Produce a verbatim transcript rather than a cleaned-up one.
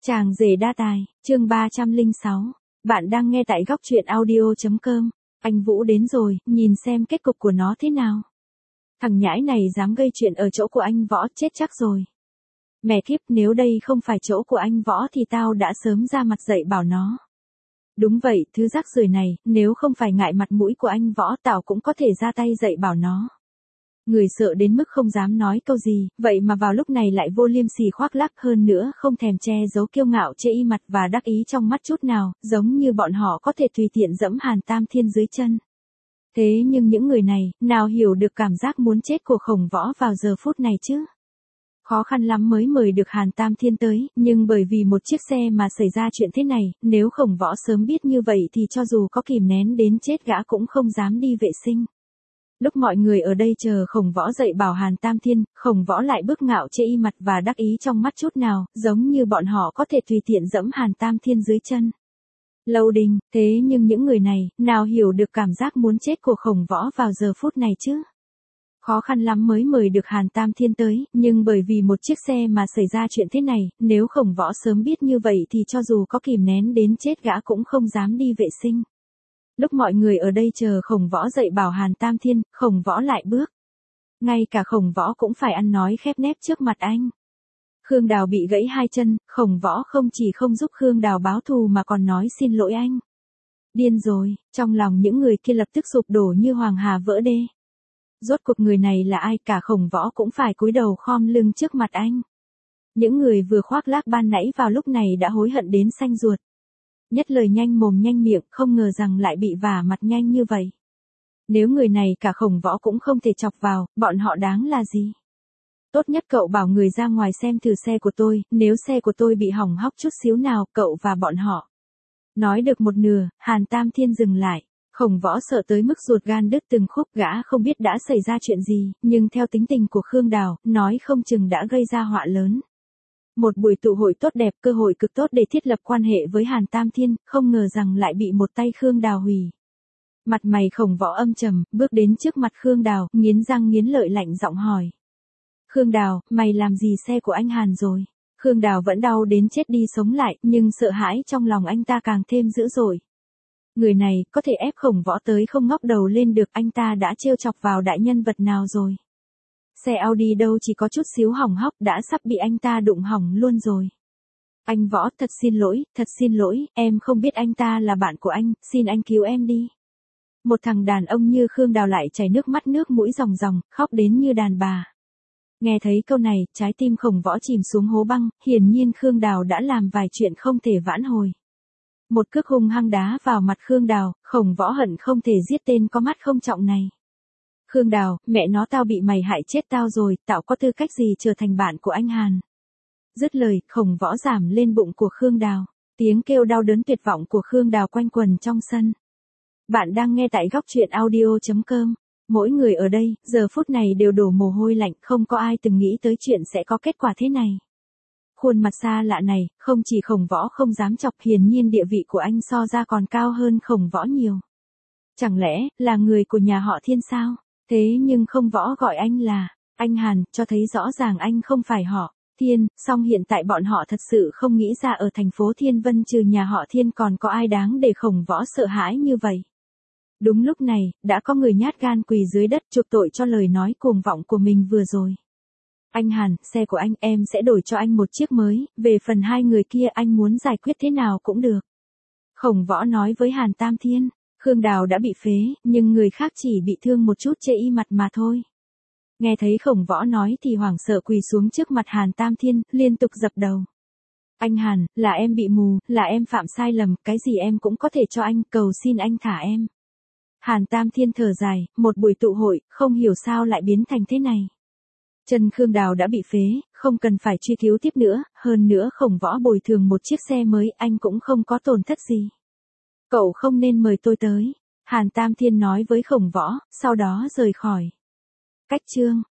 Chàng rể đa tài, chương ba trăm lẻ sáu. Bạn đang nghe tại góc truyện audio.com. Anh Vũ đến rồi, nhìn xem kết cục của nó thế nào. Thằng nhãi này dám gây chuyện ở chỗ của anh Võ, chết chắc rồi. Mẹ kiếp, nếu đây không phải chỗ của anh Võ thì tao đã sớm ra mặt dậy bảo nó. Đúng vậy, thứ rác rưởi này, nếu không phải ngại mặt mũi của anh Võ, tao cũng có thể ra tay dậy bảo nó. Người sợ đến mức không dám nói câu gì, vậy mà vào lúc này lại vô liêm sỉ khoác lác, hơn nữa không thèm che giấu kiêu ngạo chê y mặt và đắc ý trong mắt chút nào, giống như bọn họ có thể tùy tiện dẫm Hàn Tam Thiên dưới chân. Thế nhưng những người này, nào hiểu được cảm giác muốn chết của Khổng Võ vào giờ phút này chứ? Khó khăn lắm mới mời được Hàn Tam Thiên tới, nhưng bởi vì một chiếc xe mà xảy ra chuyện thế này, nếu Khổng Võ sớm biết như vậy thì cho dù có kìm nén đến chết gã cũng không dám đi vệ sinh. Lúc mọi người ở đây chờ Khổng Võ dậy bảo Hàn Tam Thiên, Khổng Võ lại bước ngạo chê y mặt và đắc ý trong mắt chút nào, giống như bọn họ có thể tùy tiện dẫm Hàn Tam Thiên dưới chân. Lâu đình, thế nhưng những người này, nào hiểu được cảm giác muốn chết của Khổng Võ vào giờ phút này chứ? Khó khăn lắm mới mời được Hàn Tam Thiên tới, nhưng bởi vì một chiếc xe mà xảy ra chuyện thế này, nếu Khổng Võ sớm biết như vậy thì cho dù có kìm nén đến chết gã cũng không dám đi vệ sinh. Lúc mọi người ở đây chờ Khổng Võ dậy bảo Hàn Tam Thiên, Khổng Võ lại bước. Ngay cả Khổng Võ cũng phải ăn nói khép nép trước mặt anh. Khương Đào bị gãy hai chân, Khổng Võ không chỉ không giúp Khương Đào báo thù mà còn nói xin lỗi anh. Điên rồi, trong lòng những người kia lập tức sụp đổ như hoàng hà vỡ đê. Rốt cuộc người này là ai, cả Khổng Võ cũng phải cúi đầu khom lưng trước mặt anh. Những người vừa khoác lác ban nãy vào lúc này đã hối hận đến xanh ruột. Nhất lời nhanh mồm nhanh miệng, không ngờ rằng lại bị vả mặt nhanh như vậy. Nếu người này cả Khổng Võ cũng không thể chọc vào, bọn họ đáng là gì? Tốt nhất cậu bảo người ra ngoài xem thử xe của tôi, nếu xe của tôi bị hỏng hóc chút xíu nào, cậu và bọn họ. Nói được một nửa, Hàn Tam Thiên dừng lại. Khổng Võ sợ tới mức ruột gan đứt từng khúc, gã không biết đã xảy ra chuyện gì, nhưng theo tính tình của Khương Đào, nói không chừng đã gây ra họa lớn. Một buổi tụ hội tốt đẹp, cơ hội cực tốt để thiết lập quan hệ với Hàn Tam Thiên, không ngờ rằng lại bị một tay Khương Đào hủy. Mặt mày Khổng Võ âm trầm, bước đến trước mặt Khương Đào, nghiến răng nghiến lợi lạnh giọng hỏi. Khương Đào, mày làm gì xe của anh Hàn rồi? Khương Đào vẫn đau đến chết đi sống lại, nhưng sợ hãi trong lòng anh ta càng thêm dữ dội. Người này, có thể ép Khổng Võ tới không ngóc đầu lên được, anh ta đã trêu chọc vào đại nhân vật nào rồi? Xe Audi đâu chỉ có chút xíu hỏng hóc đã sắp bị anh ta đụng hỏng luôn rồi. Anh Võ, thật xin lỗi, thật xin lỗi, em không biết anh ta là bạn của anh, xin anh cứu em đi. Một thằng đàn ông như Khương Đào lại chảy nước mắt nước mũi ròng ròng, khóc đến như đàn bà. Nghe thấy câu này, trái tim Khổng Võ chìm xuống hố băng, hiển nhiên Khương Đào đã làm vài chuyện không thể vãn hồi. Một cước hung hăng đá vào mặt Khương Đào, Khổng Võ hận không thể giết tên có mắt không trọng này. Khương Đào, mẹ nó tao bị mày hại chết tao rồi, tao có tư cách gì trở thành bạn của anh Hàn. Dứt lời, Khổng Võ giảm lên bụng của Khương Đào. Tiếng kêu đau đớn tuyệt vọng của Khương Đào quanh quần trong sân. Bạn đang nghe tại góc truyện audio.com. Mỗi người ở đây, giờ phút này đều đổ mồ hôi lạnh, không có ai từng nghĩ tới chuyện sẽ có kết quả thế này. Khuôn mặt xa lạ này, không chỉ Khổng Võ không dám chọc, hiển nhiên địa vị của anh so ra còn cao hơn Khổng Võ nhiều. Chẳng lẽ, là người của nhà họ Thiên sao? Thế nhưng Khổng Võ gọi anh là, anh Hàn, cho thấy rõ ràng anh không phải họ Thiên, song hiện tại bọn họ thật sự không nghĩ ra ở thành phố Thiên Vân trừ nhà họ Thiên còn có ai đáng để Khổng Võ sợ hãi như vậy. Đúng lúc này, đã có người nhát gan quỳ dưới đất chuộc tội cho lời nói cuồng vọng của mình vừa rồi. Anh Hàn, xe của anh em sẽ đổi cho anh một chiếc mới, về phần hai người kia anh muốn giải quyết thế nào cũng được. Khổng Võ nói với Hàn Tam Thiên. Khương Đào đã bị phế, nhưng người khác chỉ bị thương một chút chê y mặt mà thôi. Nghe thấy Khổng Võ nói thì hoảng sợ quỳ xuống trước mặt Hàn Tam Thiên, liên tục dập đầu. Anh Hàn, là em bị mù, là em phạm sai lầm, cái gì em cũng có thể cho anh, cầu xin anh thả em. Hàn Tam Thiên thở dài, một buổi tụ hội, không hiểu sao lại biến thành thế này. Chân Khương Đào đã bị phế, không cần phải truy cứu tiếp nữa, hơn nữa Khổng Võ bồi thường một chiếc xe mới, anh cũng không có tổn thất gì. Cậu không nên mời tôi tới, Hàn Tam Thiên nói với Khổng Võ, sau đó rời khỏi. Cách chương